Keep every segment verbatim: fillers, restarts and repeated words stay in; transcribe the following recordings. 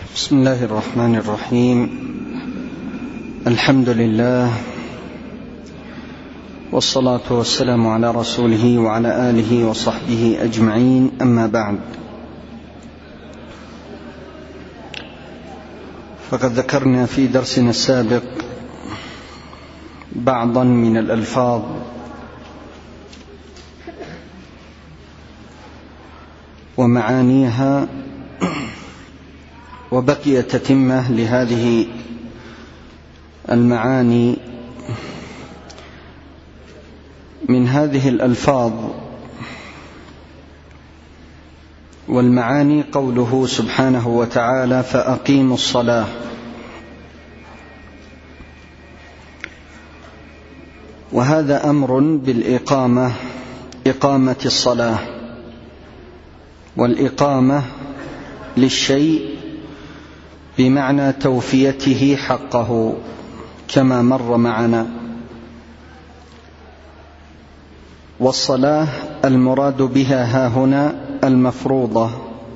بسم الله الرحمن الرحيم. الحمد لله والصلاة والسلام على رسوله وعلى آله وصحبه أجمعين، أما بعد، فقد ذكرنا في درسنا السابق بعضا من الألفاظ ومعانيها، وبقي تتمة لهذه المعاني. من هذه الألفاظ والمعاني قوله سبحانه وتعالى: فأقيموا الصلاة. وهذا أمر بالإقامة، إقامة الصلاة، والإقامة للشيء بمعنى توفيته حقه كما مر معنا. والصلاة المراد بها هاهنا المفروضة،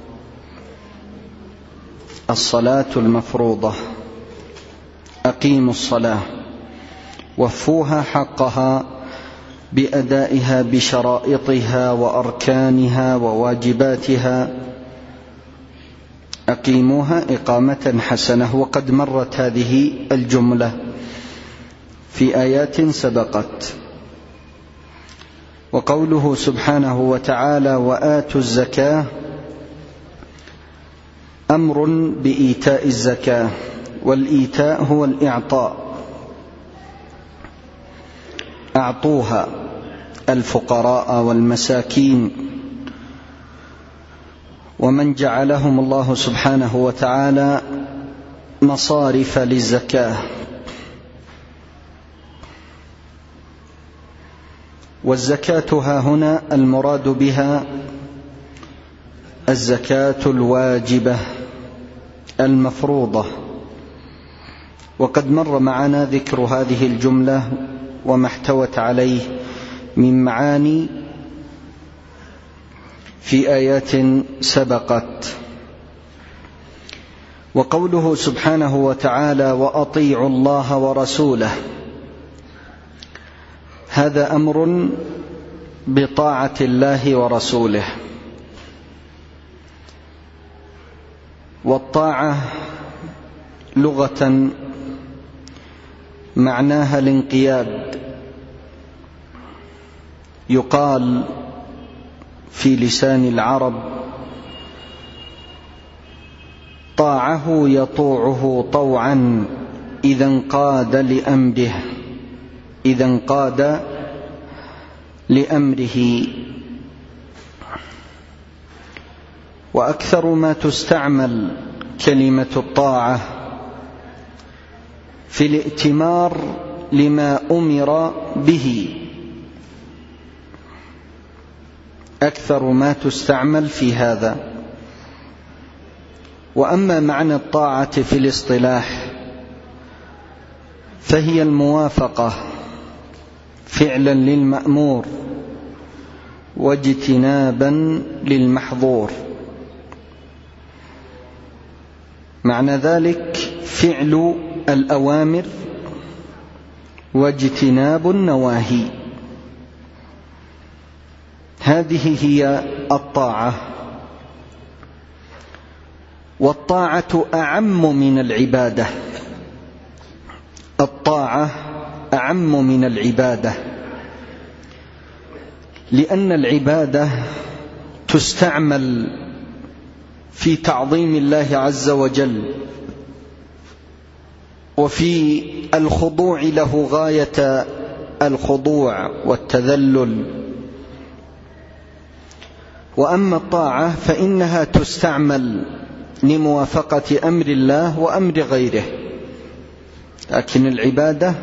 الصلاة المفروضة. أقيموا الصلاة، وفوها حقها بأدائها بشرائطها وأركانها وواجباتها. أقيموها إقامة حسنة. وقد مرت هذه الجملة في آيات سبقت. وقوله سبحانه وتعالى: وآتوا الزكاة، أمر بإيتاء الزكاة، والإيتاء هو الإعطاء. أعطوها الفقراء والمساكين ومن جعلهم الله سبحانه وتعالى مصارف للزكاة. والزكاة ها هنا المراد بها الزكاة الواجبة المفروضة. وقد مر معنا ذكر هذه الجملة وما احتوت عليه من معاني في آيات سبقت. وقوله سبحانه وتعالى: وأطيعوا الله ورسوله، هذا أمر بطاعة الله ورسوله. والطاعة لغة معناها الانقياد. يقال في لسان العرب: طاعه يطوعه طوعا إذا انقاد لأمره، إذا انقاد لأمره. وأكثر ما تستعمل كلمة الطاعة في الائتمار لما أمر به، أكثر ما تستعمل في هذا. وأما معنى الطاعة في الاصطلاح فهي الموافقة فعلا للمأمور واجتنابا للمحظور. معنى ذلك فعل الأوامر واجتناب النواهي. هذه هي الطاعة. والطاعة أعم من العبادة، الطاعة أعم من العبادة، لأن العبادة تستعمل في تعظيم الله عز وجل وفي الخضوع له غاية الخضوع والتذلل. وأما الطاعة فإنها تستعمل لموافقة أمر الله وأمر غيره، لكن العبادة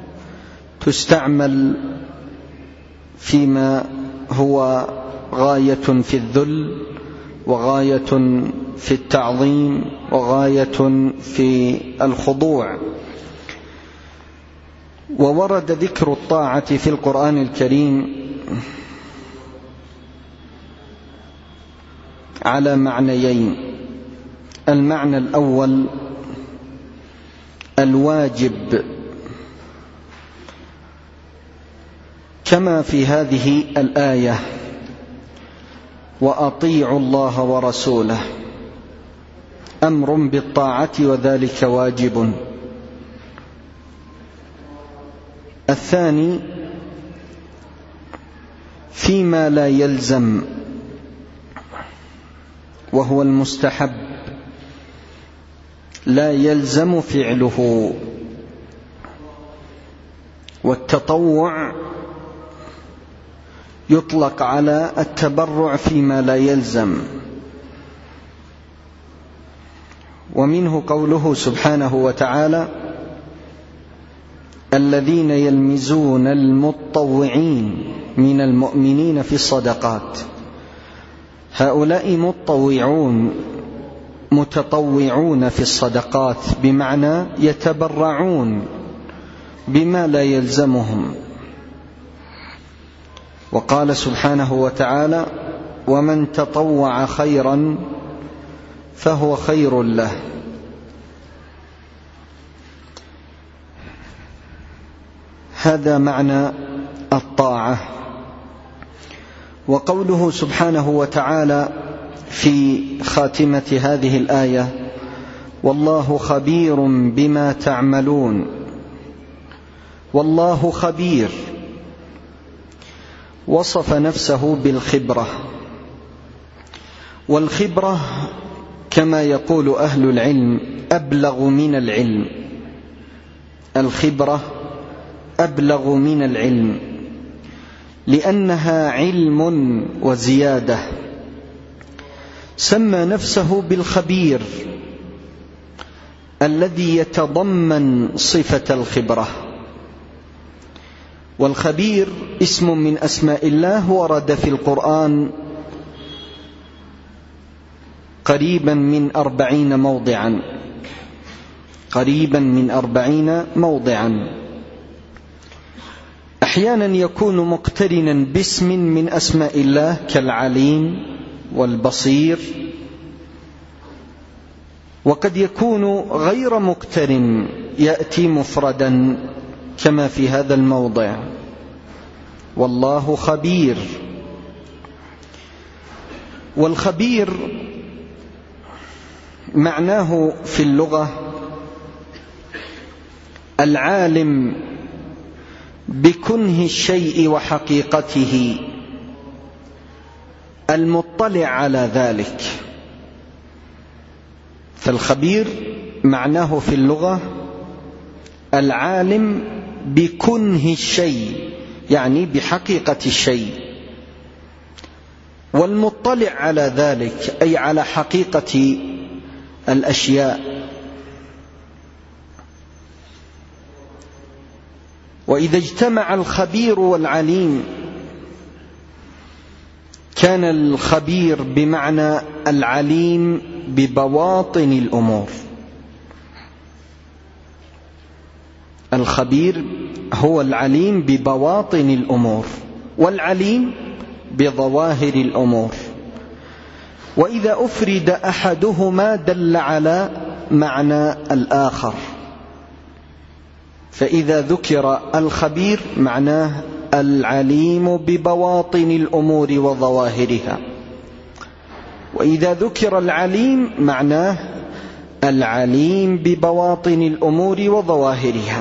تستعمل فيما هو غاية في الذل، وغاية في التعظيم، وغاية في الخضوع. وورد ذكر الطاعة في القرآن الكريم على معنيين: المعنى الأول الواجب، كما في هذه الآية: وأطيعوا الله ورسوله، أمر بالطاعة وذلك واجب. الثاني فيما لا يلزم، وهو المستحب، لا يلزم فعله. والتطوع يطلق على التبرع فيما لا يلزم. ومنه قوله سبحانه وتعالى: الذين يلمزون المتطوعين من المؤمنين في الصدقات، هؤلاء متطوعون متطوعون في الصدقات، بمعنى يتبرعون بما لا يلزمهم. وقال سبحانه وتعالى: ومن تطوع خيرا فهو خير له. هذا معنى الطاعة. وقوله سبحانه وتعالى في خاتمة هذه الآية: والله خبير بما تعملون. والله خبير، وصف نفسه بالخبرة. والخبرة كما يقول أهل العلم أبلغ من العلم. الخبرة أبلغ من العلم، لأنها علم وزيادة. سمى نفسه بالخبير الذي يتضمن صفة الخبرة. والخبير اسم من أسماء الله، ورد في القرآن قريبا من أربعين موضعا قريبا من أربعين موضعا. أحيانا يكون مقترنا باسم من أسماء الله كالعليم والبصير، وقد يكون غير مقترن، يأتي مفردا كما في هذا الموضع: والله خبير. والخبير معناه في اللغة العالم بكنه الشيء وحقيقته، المطلع على ذلك. فالخبير معناه في اللغة العالم بكنه الشيء، يعني بحقيقة الشيء، والمطلع على ذلك أي على حقيقة الأشياء. وإذا اجتمع الخبير والعليم كان الخبير بمعنى العليم ببواطن الأمور. الخبير هو العليم ببواطن الأمور، والعليم بظواهر الأمور. وإذا أفرد أحدهما دل على معنى الآخر. فإذا ذكر الخبير معناه العليم ببواطن الأمور وظواهرها، وإذا ذكر العليم معناه العليم ببواطن الأمور وظواهرها.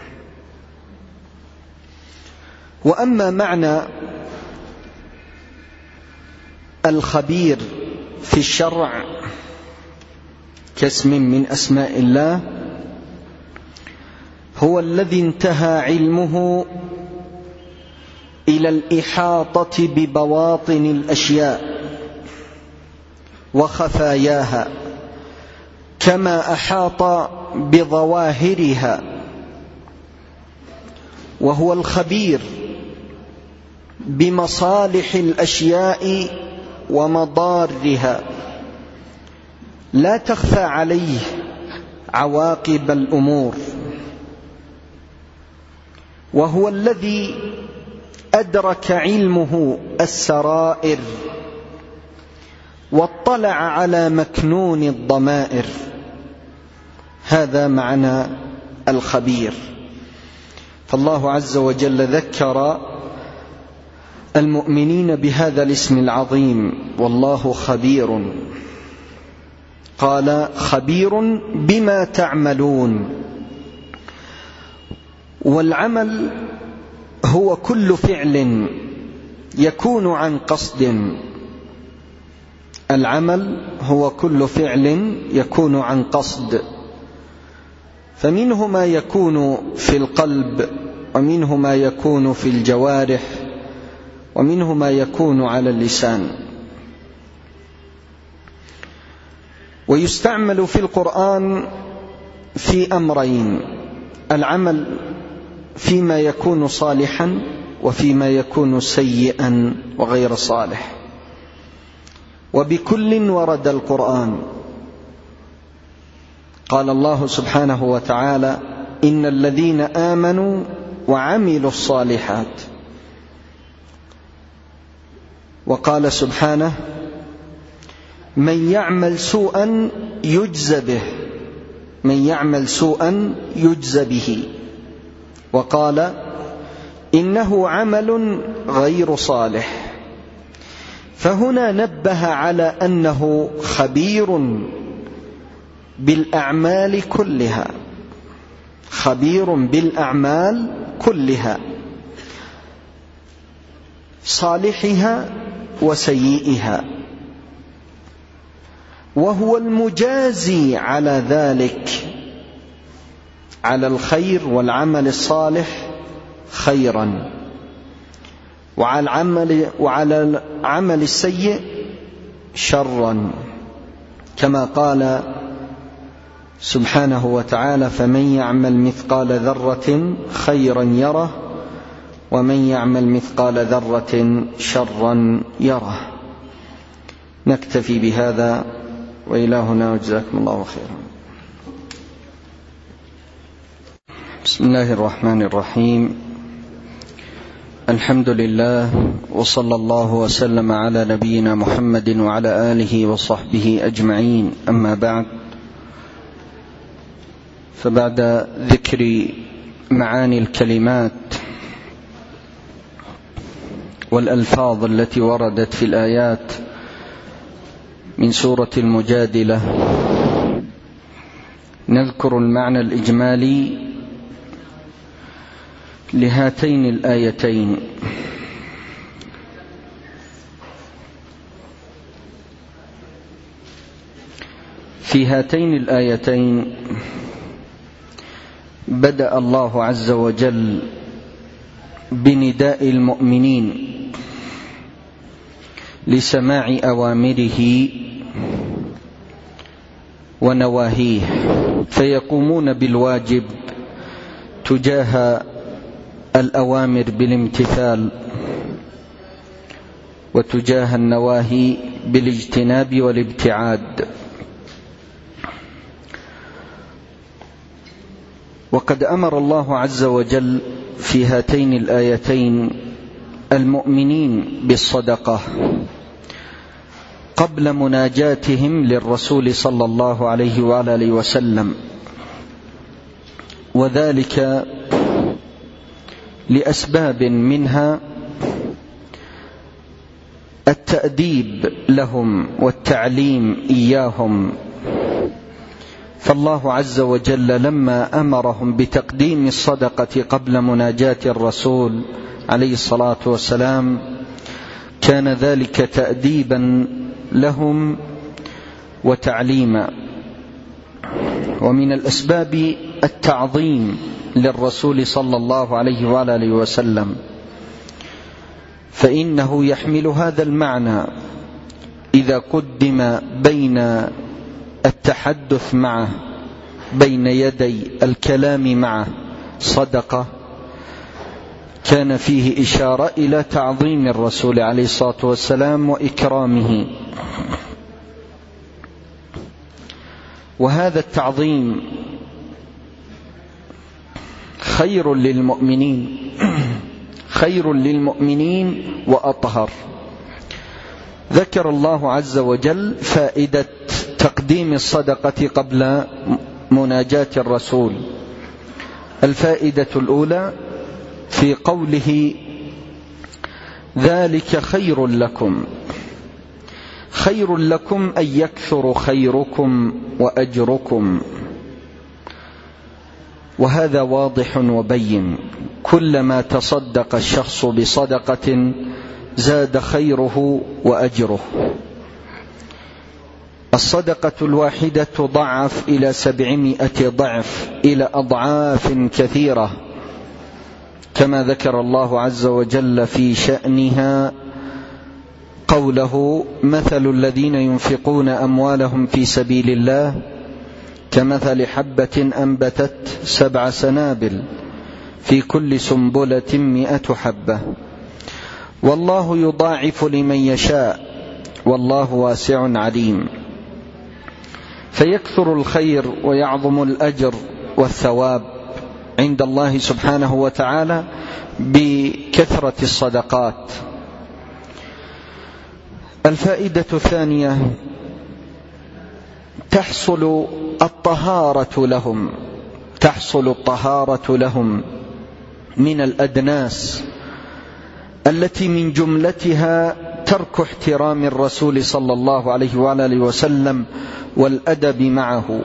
وأما معنى الخبير في الشرع كاسم من أسماء الله، هو الذي انتهى علمه إلى الإحاطة ببواطن الأشياء وخفاياها، كما أحاط بظواهرها. وهو الخبير بمصالح الأشياء ومضارها، لا تخفى عليه عواقب الأمور. وهو الذي أدرك علمه السرائر واطلع على مكنون الضمائر. هذا معنى الخبير. فالله عز وجل ذكر المؤمنين بهذا الاسم العظيم، والله خبير. قال خبير بما تعملون. والعمل هو كل فعل يكون عن قصد. العمل هو كل فعل يكون عن قصد، فمنه ما يكون في القلب، ومنه ما يكون في الجوارح، ومنه ما يكون على اللسان. ويستعمل في القرآن في أمرين: العمل فيما يكون صالحا، وفيما يكون سيئا وغير صالح. وبكل ورد القرآن. قال الله سبحانه وتعالى: إن الذين آمنوا وعملوا الصالحات. وقال سبحانه: من يعمل سوءا يجز به، من يعمل سوءا يجز به. وقال: إنه عمل غير صالح. فهنا نبه على أنه خبير بالأعمال كلها، خبير بالأعمال كلها، صالحها وسيئها، وهو المجازي على ذلك، على الخير والعمل الصالح خيرا، وعلى العمل, وعلى العمل السيء شرا، كما قال سبحانه وتعالى: فمن يعمل مثقال ذرة خيرا يره، ومن يعمل مثقال ذرة شرا يره. نكتفي بهذا، وإلهنا وجزاكم الله خيرا. بسم الله الرحمن الرحيم. الحمد لله، وصلى الله وسلم على نبينا محمد وعلى آله وصحبه أجمعين. أما بعد، فبعد ذكر معاني الكلمات والألفاظ التي وردت في الآيات من سورة المجادلة، نذكر المعنى الإجمالي لهاتين الآيتين. في هاتين الآيتين بدأ الله عز وجل بنداء المؤمنين لسماع أوامره ونواهيه، فيقومون بالواجب تجاه الأوامر بالامتثال، وتجاه النواهي بالاجتناب والابتعاد. وقد أمر الله عز وجل في هاتين الآيتين المؤمنين بالصدقة قبل مناجاتهم للرسول صلى الله عليه وآله وسلم، وذلك لأسباب، منها التأديب لهم والتعليم إياهم. فالله عز وجل لما أمرهم بتقديم الصدقة قبل مناجاة الرسول عليه الصلاة والسلام كان ذلك تأديبا لهم وتعليما. ومن الأسباب التعظيم للرسول صلى الله عليه وآله وسلم، فإنه يحمل هذا المعنى إذا قدم بين التحدث معه، بين يدي الكلام معه صدقة، كان فيه إشارة إلى تعظيم الرسول عليه الصلاة والسلام وإكرامه. وهذا التعظيم خير للمؤمنين، خير للمؤمنين وأطهر. ذكر ذكر الله عز وجل فائدة تقديم الصدقة قبل مناجاة الرسول. الفائدة الأولى في قوله ذلك خير لكم، خير لكم أن يكثر خيركم وأجركم، وهذا واضح وبين. كلما تصدق الشخص بصدقة زاد خيره وأجره. الصدقة الواحدة تضعف إلى سبعمائة ضعف، إلى أضعاف كثيرة، كما ذكر الله عز وجل في شأنها قوله مثل الذين ينفقون أموالهم في سبيل الله كمثل حبة أنبتت سبع سنابل في كل سنبلة مئة حبة والله يضاعف لمن يشاء والله واسع عليم. فيكثر الخير ويعظم الأجر والثواب عند الله سبحانه وتعالى بكثرة الصدقات. الفائدة الثانية تحصل الطهارة لهم، تحصل الطهارة لهم من الأدناس التي من جملتها ترك احترام الرسول صلى الله عليه وآله وسلم والأدب معه،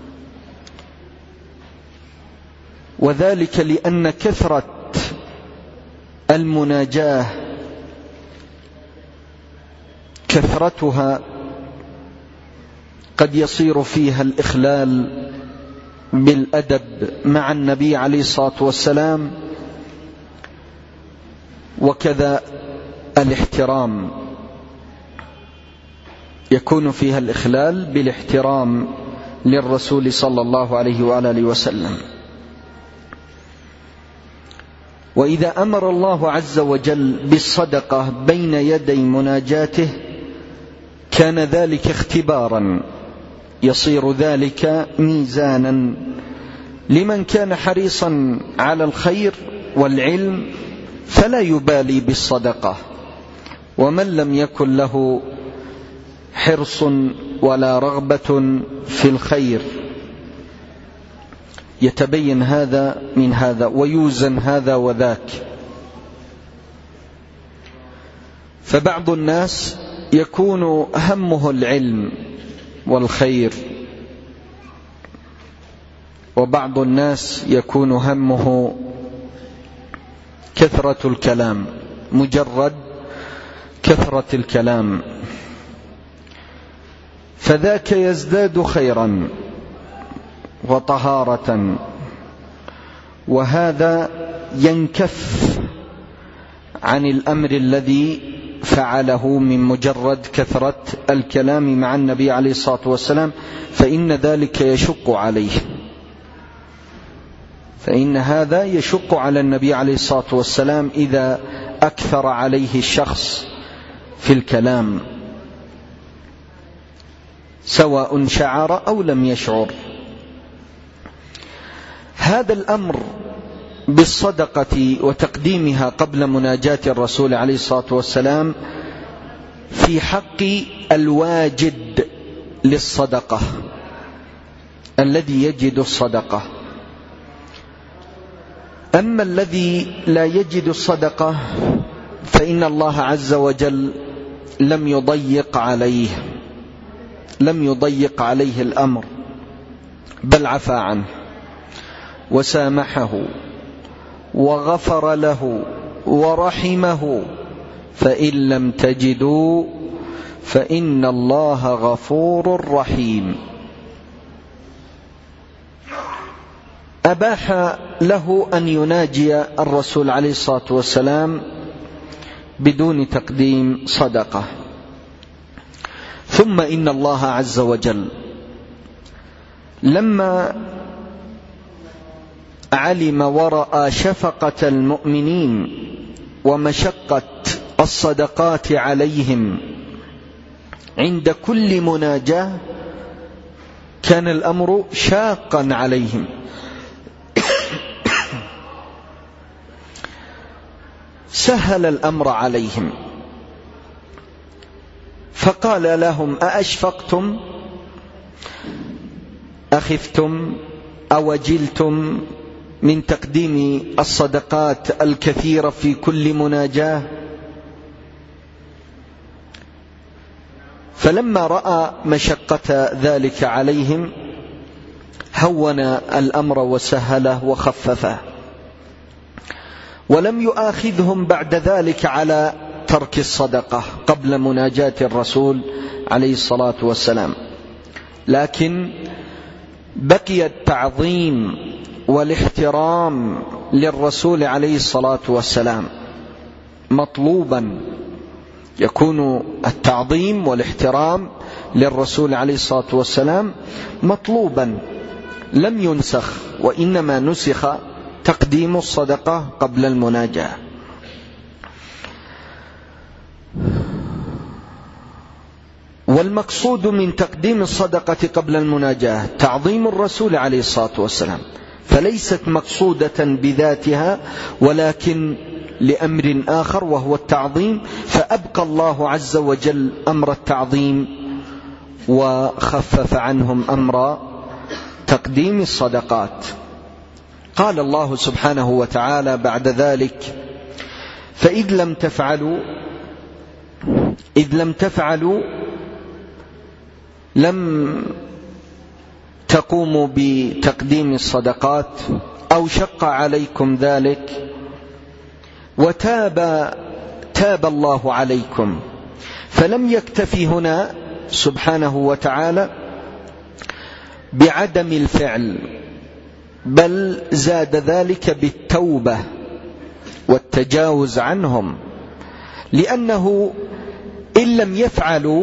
وذلك لأن كثرة المناجاة كثرتها قد يصير فيها الإخلال بالأدب مع النبي عليه الصلاة والسلام، وكذا الاحترام يكون فيها الإخلال بالاحترام للرسول صلى الله عليه وآله وسلم. وإذا أمر الله عز وجل بالصدقة بين يدي مناجاته كان ذلك اختبارا، يصير ذلك ميزانا لمن كان حريصا على الخير والعلم فلا يبالي بالصدقة، ومن لم يكن له حرص ولا رغبة في الخير يتبين هذا من هذا ويوزن هذا وذاك. فبعض الناس يكون همه العلم والخير، وبعض الناس يكون همه كثرة الكلام، مجرد كثرة الكلام، فذاك يزداد خيرا وطهارة، وهذا ينكف عن الأمر الذي فعله من مجرد كثرة الكلام مع النبي عليه الصلاة والسلام، فإن ذلك يشق عليه، فإن هذا يشق على النبي عليه الصلاة والسلام إذا أكثر عليه الشخص في الكلام سواء شعر أو لم يشعر. هذا الأمر بالصدقة وتقديمها قبل مناجاة الرسول عليه الصلاة والسلام في حق الواجد للصدقة الذي يجد الصدقة. أما الذي لا يجد الصدقة فإن الله عز وجل لم يضيق عليه لم يضيق عليه الأمر، بل عفى عنه وسامحه وغفر له ورحمه. فإن لم تجدوا فإن الله غفور رحيم. أباح له أن يناجي الرسول عليه الصلاة والسلام بدون تقديم صدقة. ثم إن الله عز وجل لما علم ورأى شفقة المؤمنين ومشقة الصدقات عليهم عند كل مناجاة كان الأمر شاقا عليهم، سهل الأمر عليهم، فقال لهم: أأشفقتم أخفتم أوجلتم من تقديم الصدقات الكثيرة في كل مناجاة؟ فلما رأى مشقة ذلك عليهم هون الأمر وسهله وخففه، ولم يؤاخذهم بعد ذلك على ترك الصدقة قبل مناجاة الرسول عليه الصلاة والسلام، لكن بقي التعظيم والاحترام للرسول عليه الصلاة والسلام مطلوبا. يكون التعظيم والاحترام للرسول عليه الصلاة والسلام مطلوبا، لم ينسخ، وإنما نسخ تقديم الصدقة قبل المناجاة. والمقصود من تقديم الصدقة قبل المناجاة تعظيم الرسول عليه الصلاة والسلام، فليست مقصودة بذاتها ولكن لأمر آخر وهو التعظيم، فأبقى الله عز وجل أمر التعظيم وخفف عنهم أمر تقديم الصدقات. قال الله سبحانه وتعالى بعد ذلك: فإذ لم تفعلوا إذ لم تفعلوا لم تقوموا بتقديم الصدقات أو شق عليكم ذلك، وتاب تاب الله عليكم. فلم يكتفي هنا سبحانه وتعالى بعدم الفعل، بل زاد ذلك بالتوبة والتجاوز عنهم، لأنه إن لم يفعلوا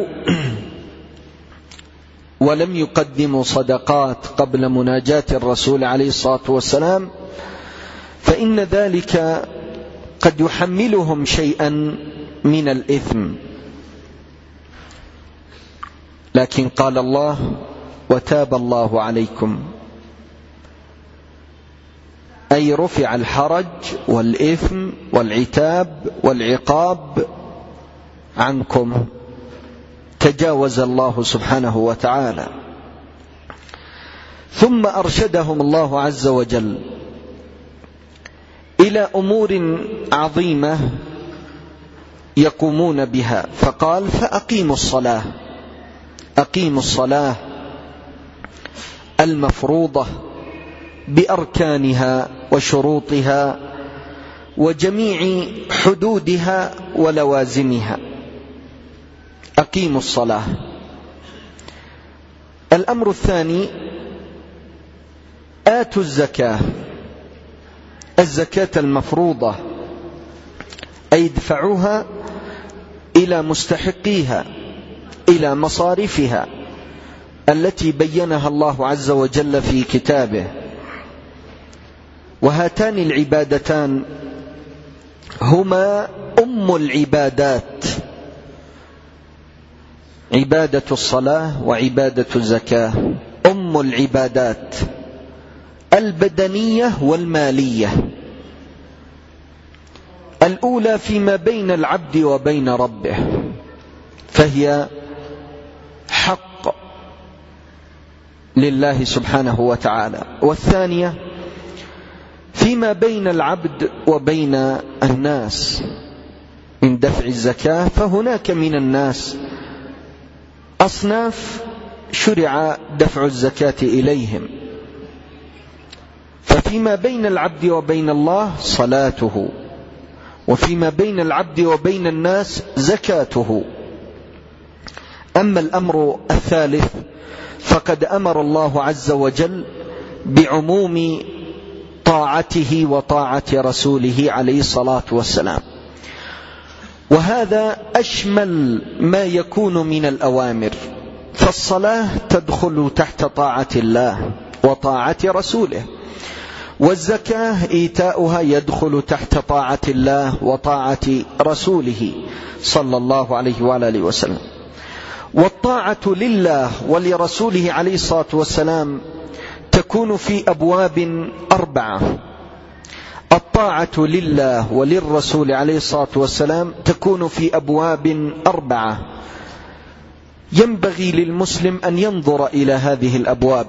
ولم يقدموا صدقات قبل مناجاة الرسول عليه الصلاة والسلام فإن ذلك قد يحملهم شيئا من الإثم. لكن قال الله: وتاب الله عليكم، أي رفع الحرج والإثم والعتاب والعقاب عنكم، تجاوز الله سبحانه وتعالى. ثم أرشدهم الله عز وجل إلى أمور عظيمة يقومون بها، فقال: فأقيموا الصلاة أقيموا الصلاة المفروضة بأركانها وشروطها وجميع حدودها ولوازمها. أقيموا الصلاة. الأمر الثاني: آتوا الزكاة الزكاة المفروضة، أي ادفعوها إلى مستحقيها، إلى مصارفها التي بينها الله عز وجل في كتابه. وهاتان العبادتان هما أم العبادات، عبادة الصلاة وعبادة الزكاة، أم العبادات البدنية والمالية. الأولى فيما بين العبد وبين ربه، فهي حق لله سبحانه وتعالى، والثانية فيما بين العبد وبين الناس من دفع الزكاة. فهناك من الناس أصناف شرع دفع الزكاة إليهم، ففيما بين العبد وبين الله صلاته، وفيما بين العبد وبين الناس زكاته. أما الأمر الثالث فقد أمر الله عز وجل بعموم طاعته وطاعة رسوله عليه الصلاة والسلام، وهذا أشمل ما يكون من الأوامر. فالصلاة تدخل تحت طاعة الله وطاعة رسوله، والزكاة إيتاؤها يدخل تحت طاعة الله وطاعة رسوله صلى الله عليه وآله وسلم. والطاعة لله ولرسوله عليه الصلاة والسلام تكون في أبواب أربعة. الطاعة لله وللرسول عليه الصلاة والسلام تكون في أبواب أربعة. ينبغي للمسلم أن ينظر إلى هذه الأبواب.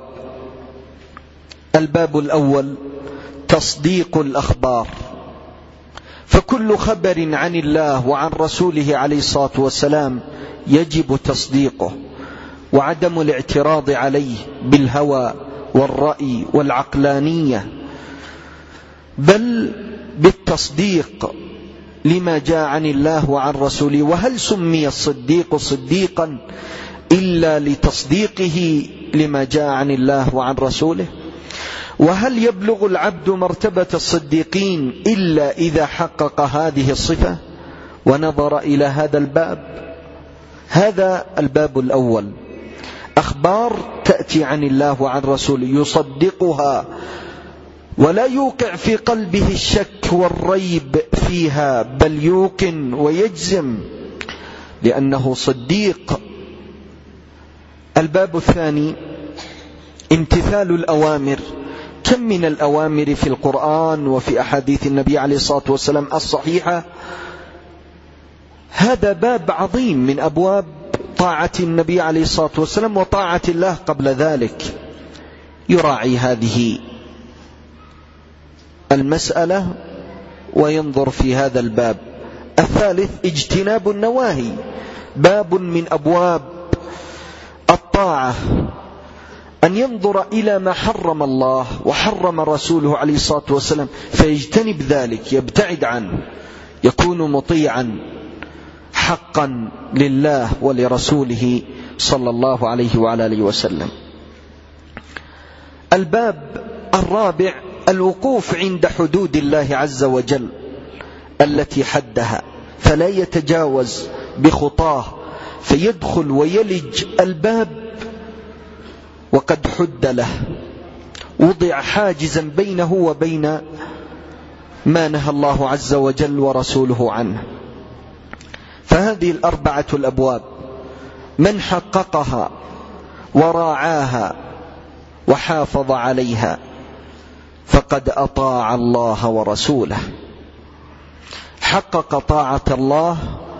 الباب الأول تصديق الأخبار، فكل خبر عن الله وعن رسوله عليه الصلاة والسلام يجب تصديقه وعدم الاعتراض عليه بالهوى والرأي والعقلانية، بل بالتصديق لما جاء عن الله وعن رسوله. وهل سمي الصديق صديقا إلا لتصديقه لما جاء عن الله وعن رسوله؟ وهل يبلغ العبد مرتبة الصديقين إلا إذا حقق هذه الصفة ونظر إلى هذا الباب؟ هذا الباب الأول، أخبار تأتي عن الله وعن رسوله يصدقها ولا يوقع في قلبه الشك والريب فيها، بل يوقن ويجزم لأنه صديق. الباب الثاني امتثال الأوامر. كم من الأوامر في القرآن وفي أحاديث النبي عليه الصلاة والسلام الصحيحة. هذا باب عظيم من أبواب طاعة النبي عليه الصلاة والسلام وطاعة الله قبل ذلك، يراعي هذه المسألة وينظر في هذا الباب. الثالث اجتناب النواهي، باب من أبواب الطاعة، أن ينظر إلى ما حرم الله وحرم رسوله عليه الصلاة والسلام فيجتنب ذلك، يبتعد عنه، يكون مطيعا حقا لله ولرسوله صلى الله عليه وعلى آله وسلم. الباب الرابع الوقوف عند حدود الله عز وجل التي حدها، فلا يتجاوز بخطاه فيدخل ويلج الباب وقد حد له، وضع حاجزا بينه وبين ما نهى الله عز وجل ورسوله عنه. فهذه الأربعة الأبواب من حققها وراعاها وحافظ عليها فقد أطاع الله ورسوله، حقق طاعة الله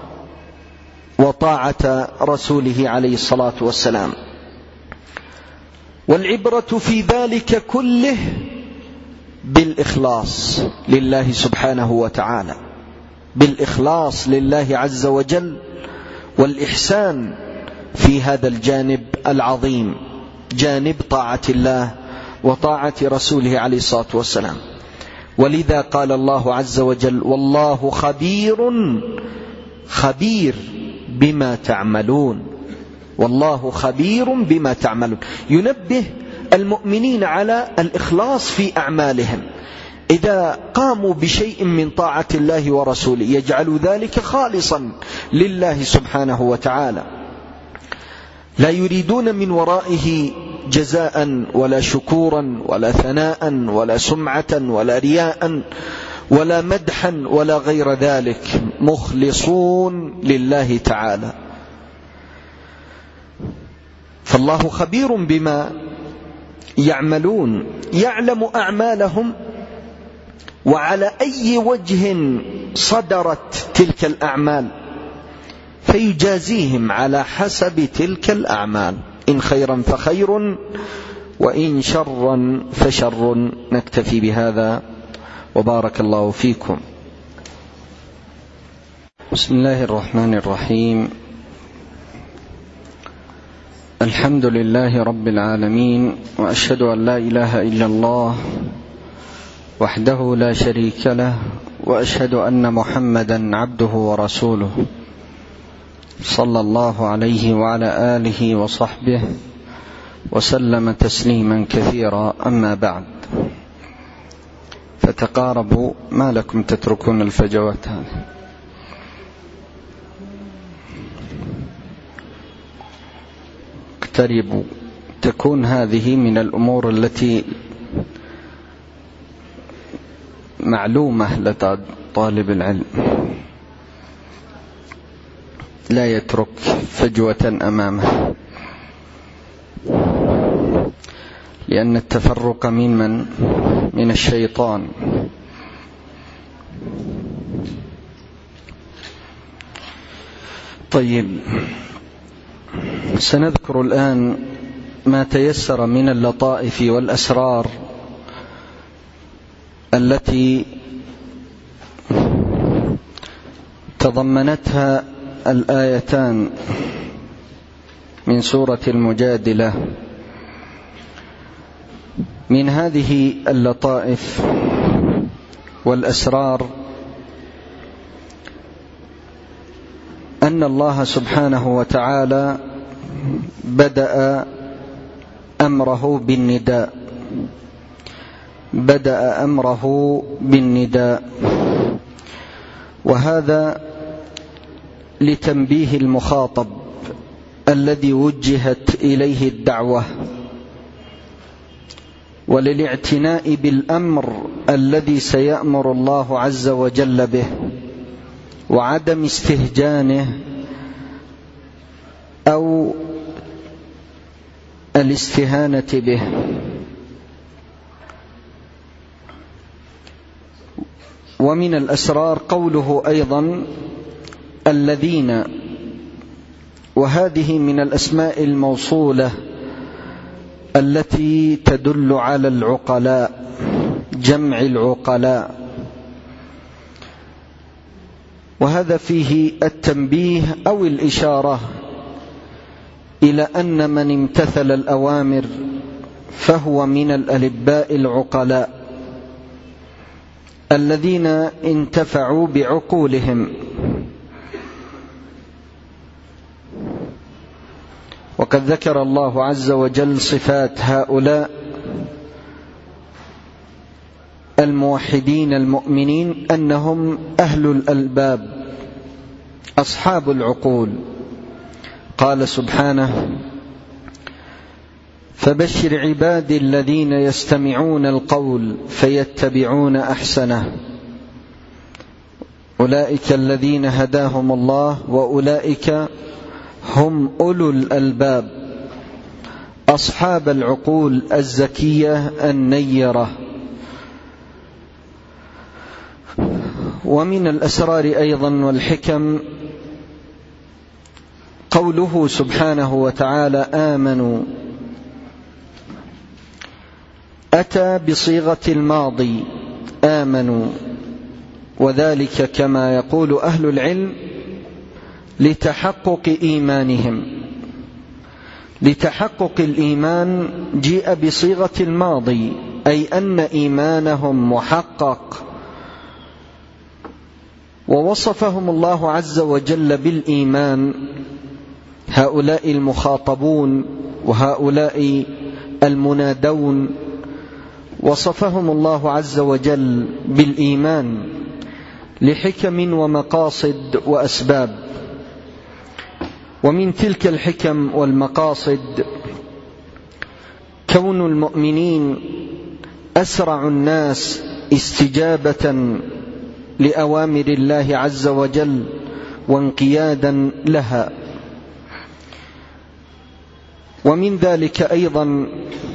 وطاعة رسوله عليه الصلاة والسلام. والعبرة في ذلك كله بالإخلاص لله سبحانه وتعالى، بالإخلاص لله عز وجل، والإحسان في هذا الجانب العظيم، جانب طاعة الله وطاعة رسوله عليه الصلاة والسلام. ولذا قال الله عز وجل والله خبير خبير بما تعملون، والله خبير بما تعملون، ينبه المؤمنين على الإخلاص في أعمالهم. إذا قاموا بشيء من طاعة الله ورسوله يجعل ذلك خالصا لله سبحانه وتعالى، لا يريدون من ورائه جزاء ولا شكورا ولا ثناء ولا سمعة ولا رياء ولا مدحا ولا غير ذلك، مخلصون لله تعالى. فالله خبير بما يعملون، يعلم أعمالهم وعلى أي وجه صدرت تلك الأعمال فيجازيهم على حسب تلك الأعمال، إن خيرا فخير وإن شرا فشر. نكتفي بهذا وبارك الله فيكم. بسم الله الرحمن الرحيم. الحمد لله رب العالمين، وأشهد أن لا إله إلا الله وحده لا شريك له، وأشهد أن محمدا عبده ورسوله صلى الله عليه وعلى آله وصحبه وسلم تسليما كثيرا. أما بعد، فتقاربوا، ما لكم تتركون الفجوات هذه؟ اقتربوا. تكون هذه من الأمور التي معلومة لدى طالب العلم، لا يترك فجوة أمامه، لأن التفرق من من من الشيطان. طيب، سنذكر الآن ما تيسر من اللطائف والأسرار التي تضمنتها الآيتان من سورة المجادلة. من هذه اللطائف والأسرار أن الله سبحانه وتعالى بدأ أمره بالنداء بدأ أمره بالنداء وهذا لتنبيه المخاطب الذي وجهت إليه الدعوة، وللاعتناء بالأمر الذي سيأمر الله عز وجل به، وعدم استهجانه أو الاستهانة به. ومن الأسرار قوله أيضا الذين، وهذه من الأسماء الموصولة التي تدل على العقلاء، جمع العقلاء، وهذا فيه التنبيه أو الإشارة إلى أن من امتثل الأوامر فهو من الألباء العقلاء الذين انتفعوا بعقولهم. وقد ذكر الله عز وجل صفات هؤلاء الموحدين المؤمنين أنهم أهل الألباب أصحاب العقول. قال سبحانه: فبشر عبادي الذين يستمعون القول فيتبعون أحسنه أولئك الذين هداهم الله وأولئك هم أولو الألباب أصحاب العقول الزكية النيرة. ومن الأسرار أيضا والحكم قوله سبحانه وتعالى آمنوا، أتى بصيغة الماضي آمنوا، وذلك كما يقول أهل العلم لتحقق إيمانهم. لتحقق الإيمان جيء بصيغة الماضي، أي أن إيمانهم محقق، ووصفهم الله عز وجل بالإيمان هؤلاء المخاطبون وهؤلاء المنادون، وصفهم الله عز وجل بالإيمان لحكم ومقاصد وأسباب. ومن تلك الحكم والمقاصد كون المؤمنين أسرع الناس استجابة لأوامر الله عز وجل وانقيادا لها. ومن ذلك أيضا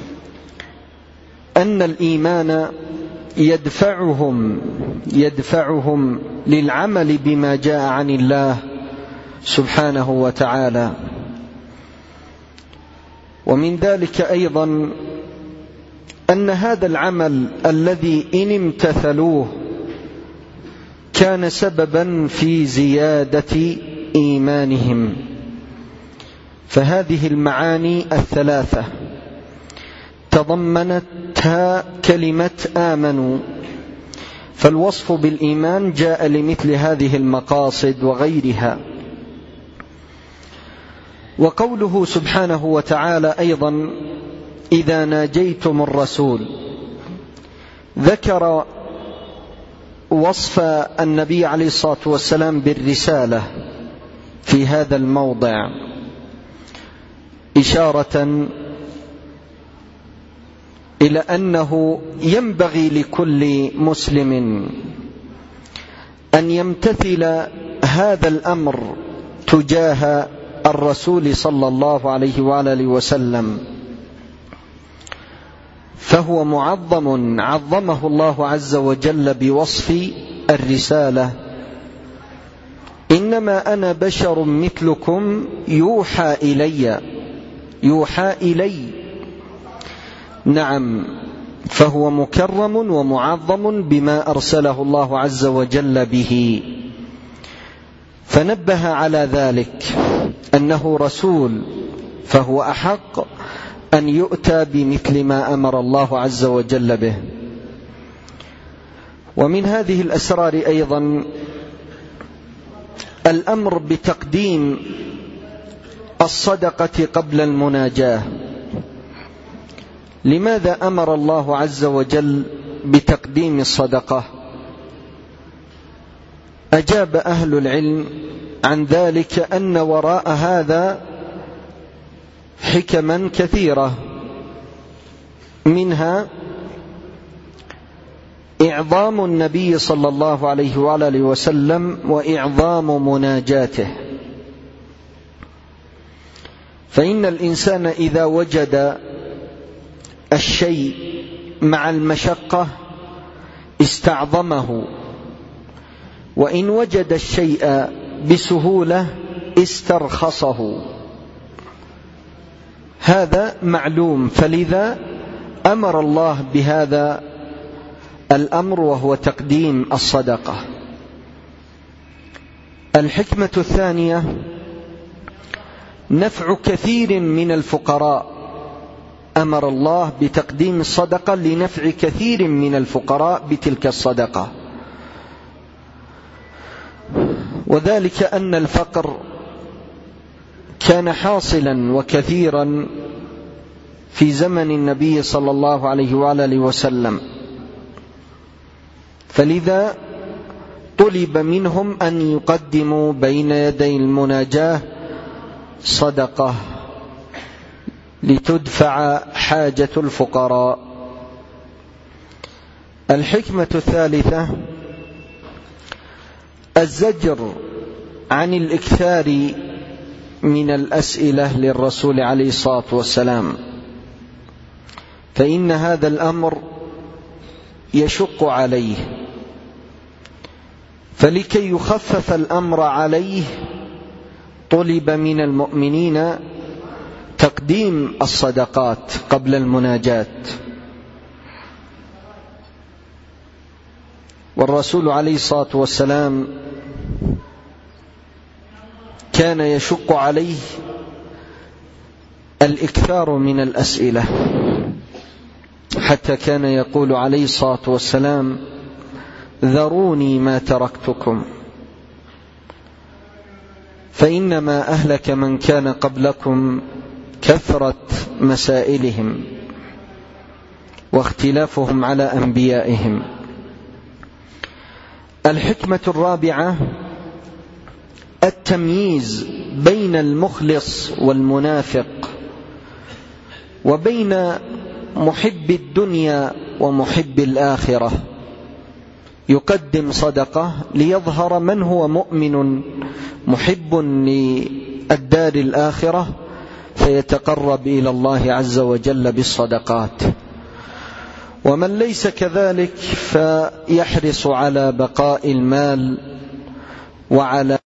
أن الإيمان يدفعهم يدفعهم للعمل بما جاء عن الله سبحانه وتعالى. ومن ذلك أيضا أن هذا العمل الذي إن امتثلوه كان سببا في زيادة إيمانهم. فهذه المعاني الثلاثة تضمنتها كلمة آمنوا، فالوصف بالإيمان جاء لمثل هذه المقاصد وغيرها. وقوله سبحانه وتعالى أيضا إذا ناجيتم الرسول، ذكر وصف النبي عليه الصلاة والسلام بالرسالة في هذا الموضع إشارة إلى أنه ينبغي لكل مسلم أن يمتثل هذا الأمر تجاه الرسول صلى الله عليه وآله وسلم، فهو معظم عظمه الله عز وجل بوصف الرسالة إنما أنا بشر مثلكم يوحى إلي يوحى إلي نعم، فهو مكرم ومعظم بما أرسله الله عز وجل به. فنبه على ذلك أنه رسول، فهو أحق أن يؤتى بمثل ما أمر الله عز وجل به. ومن هذه الأسرار أيضا الأمر بتقديم الصدقة قبل المناجاة. لماذا أمر الله عز وجل بتقديم الصدقة؟ أجاب أهل العلم عن ذلك أن وراء هذا حكما كثيرة، منها إعظام النبي صلى الله عليه وآله وسلم وإعظام مناجاته. فإن الإنسان إذا وجد الشيء مع المشقة استعظمه، وإن وجد الشيء بسهولة استرخصه، هذا معلوم. فلذا أمر الله بهذا الأمر وهو تقديم الصدقة. الحكمة الثانية نفع كثير من الفقراء. أمر الله بتقديم الصدقة لنفع كثير من الفقراء بتلك الصدقة، وذلك أن الفقر كان حاصلا وكثيرا في زمن النبي صلى الله عليه وآله وسلم، فلذا طلب منهم أن يقدموا بين يدي المناجاة صدقة لتدفع حاجة الفقراء. الحكمة الثالثة الزجر عن الإكثار من الأسئلة للرسول عليه الصلاة والسلام، فإن هذا الأمر يشق عليه، فلكي يخفف الأمر عليه طلب من المؤمنين تقديم الصدقات قبل المناجاة. والرسول عليه الصلاة والسلام كان يشق عليه الإكثار من الأسئلة، حتى كان يقول عليه الصلاة والسلام: ذروني ما تركتكم، فإنما أهلك من كان قبلكم كثرة مسائلهم واختلافهم على أنبيائهم. الحكمة الرابعة التمييز بين المخلص والمنافق، وبين محب الدنيا ومحب الآخرة. يقدم صدقة ليظهر من هو مؤمن محب للدار الآخرة، فيتقرب إلى الله عز وجل بالصدقات. ومن ليس كذلك فيحرص على بقاء المال وعلى